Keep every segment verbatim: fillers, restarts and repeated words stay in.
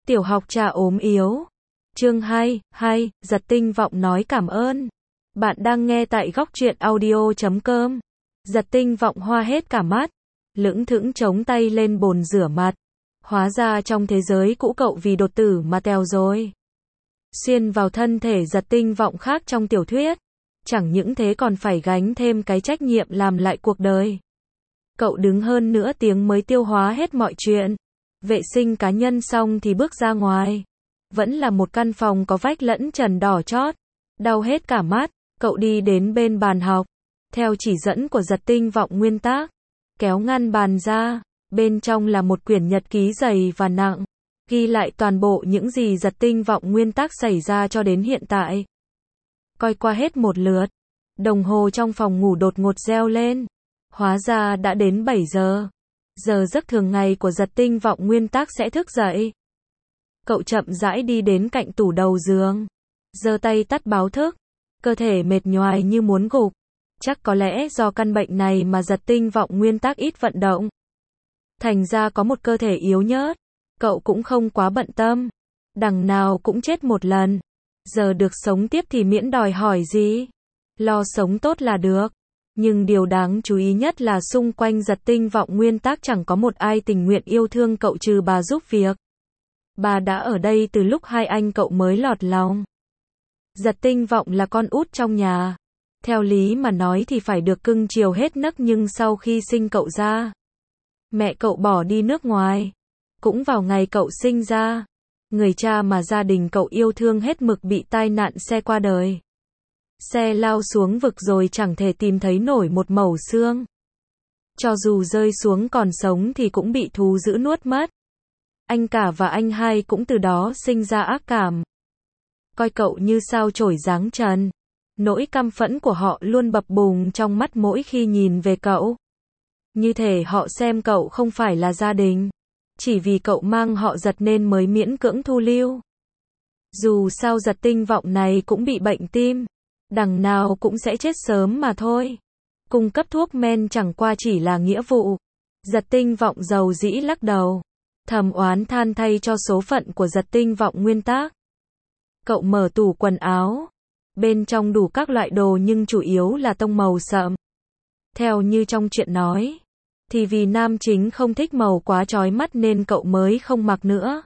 Tiểu học trà ốm yếu. Chương hai, hai, Giật Tinh Vọng nói cảm ơn. Bạn đang nghe tại góc truyện audio chấm com. Giật Tinh Vọng hoa hết cả mắt, lững thững chống tay lên bồn rửa mặt. Hóa ra trong thế giới cũ cậu vì đột tử mà tèo rồi. Xuyên vào thân thể Giật Tinh Vọng khác trong tiểu thuyết. Chẳng những thế còn phải gánh thêm cái trách nhiệm làm lại cuộc đời. Cậu đứng hơn nửa tiếng mới tiêu hóa hết mọi chuyện. Vệ sinh cá nhân xong thì bước ra ngoài. Vẫn là một căn phòng có vách lẫn trần đỏ chót. Đau hết cả mắt, cậu đi đến bên bàn học. Theo chỉ dẫn của Giật Tinh Vọng nguyên tác, kéo ngăn bàn ra. Bên trong là một quyển nhật ký dày và nặng, ghi lại toàn bộ những gì Giật Tinh Vọng nguyên tác xảy ra cho đến hiện tại. Coi qua hết một lượt, đồng hồ trong phòng ngủ đột ngột reo lên. Hóa ra đã đến bảy giờ. Giờ giấc thường ngày của Giật Tinh Vọng nguyên tác sẽ thức dậy. Cậu chậm rãi đi đến cạnh tủ đầu giường, giơ tay tắt báo thức, cơ thể mệt nhoài như muốn gục. Chắc có lẽ do căn bệnh này mà Giật Tinh Vọng nguyên tác ít vận động, thành ra có một cơ thể yếu nhớt. Cậu cũng không quá bận tâm, đằng nào cũng chết một lần, giờ được sống tiếp thì miễn đòi hỏi gì, lo sống tốt là được. Nhưng điều đáng chú ý nhất là xung quanh Giật Tinh Vọng nguyên tác chẳng có một ai tình nguyện yêu thương cậu trừ bà giúp việc. Bà đã ở đây từ lúc hai anh cậu mới lọt lòng. Giật Tinh Vọng là con út trong nhà. Theo lý mà nói thì phải được cưng chiều hết nấc, nhưng sau khi sinh cậu ra, mẹ cậu bỏ đi nước ngoài. Cũng vào ngày cậu sinh ra, người cha mà gia đình cậu yêu thương hết mực bị tai nạn xe qua đời. Xe lao xuống vực rồi chẳng thể tìm thấy nổi một mẩu xương. Cho dù rơi xuống còn sống thì cũng bị thú dữ nuốt mất. Anh cả và anh hai cũng từ đó sinh ra ác cảm, coi cậu như sao chổi giáng trần. Nỗi căm phẫn của họ luôn bập bùng trong mắt mỗi khi nhìn về cậu. Như thể họ xem cậu không phải là gia đình, chỉ vì cậu mang họ Giật nên mới miễn cưỡng thu lưu. Dù sao Giật Tinh Vọng này cũng bị bệnh tim, đằng nào cũng sẽ chết sớm mà thôi. Cung cấp thuốc men chẳng qua chỉ là nghĩa vụ. Giật Tinh Vọng dầu dĩ lắc đầu, thầm oán than thay cho số phận của Giật Tinh Vọng nguyên tác. Cậu mở tủ quần áo, bên trong đủ các loại đồ nhưng chủ yếu là tông màu sậm. Theo như trong chuyện nói, thì vì nam chính không thích màu quá chói mắt nên cậu mới không mặc nữa.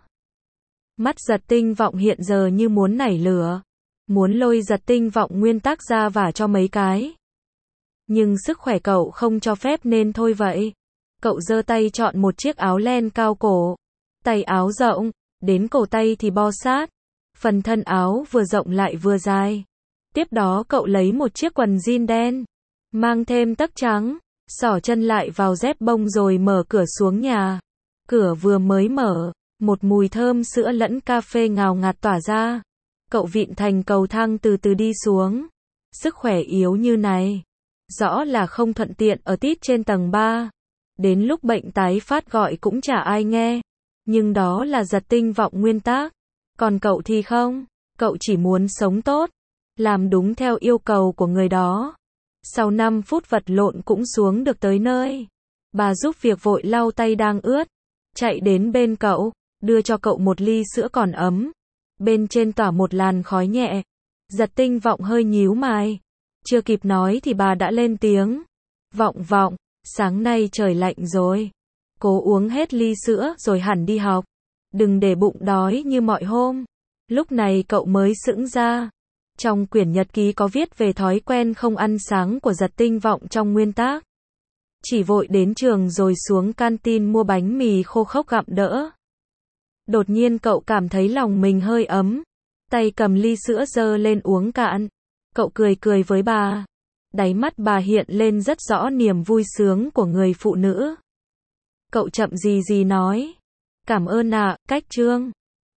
Mắt Giật Tinh Vọng hiện giờ như muốn nảy lửa, muốn lôi Giật Tinh Vọng nguyên tác ra vả cho mấy cái. Nhưng sức khỏe cậu không cho phép nên thôi vậy. Cậu giơ tay chọn một chiếc áo len cao cổ, tay áo rộng, đến cổ tay thì bo sát. Phần thân áo vừa rộng lại vừa dài. Tiếp đó cậu lấy một chiếc quần jean đen, mang thêm tấc trắng, xỏ chân lại vào dép bông rồi mở cửa xuống nhà. Cửa vừa mới mở, một mùi thơm sữa lẫn cà phê ngào ngạt tỏa ra. Cậu vịn thành cầu thang từ từ đi xuống. Sức khỏe yếu như này, rõ là không thuận tiện ở tít trên tầng ba. Đến lúc bệnh tái phát gọi cũng chả ai nghe. Nhưng đó là Giật Tinh Vọng nguyên tác. Còn cậu thì không, cậu chỉ muốn sống tốt, làm đúng theo yêu cầu của người đó. Sau năm phút vật lộn cũng xuống được tới nơi. Bà giúp việc vội lau tay đang ướt, chạy đến bên cậu, đưa cho cậu một ly sữa còn ấm. Bên trên tỏa một làn khói nhẹ. Giật Tinh Vọng hơi nhíu mày, chưa kịp nói thì bà đã lên tiếng. Vọng Vọng, sáng nay trời lạnh rồi, cố uống hết ly sữa rồi hẳn đi học, đừng để bụng đói như mọi hôm. Lúc này cậu mới sững ra. Trong quyển nhật ký có viết về thói quen không ăn sáng của Giật Tinh Vọng trong nguyên tác. Chỉ vội đến trường rồi xuống canteen mua bánh mì khô khốc gặm đỡ. Đột nhiên cậu cảm thấy lòng mình hơi ấm, tay cầm ly sữa dơ lên uống cạn. Cậu cười cười với bà, đáy mắt bà hiện lên rất rõ niềm vui sướng của người phụ nữ. Cậu chậm gì gì nói, cảm ơn ạ, cách Trương.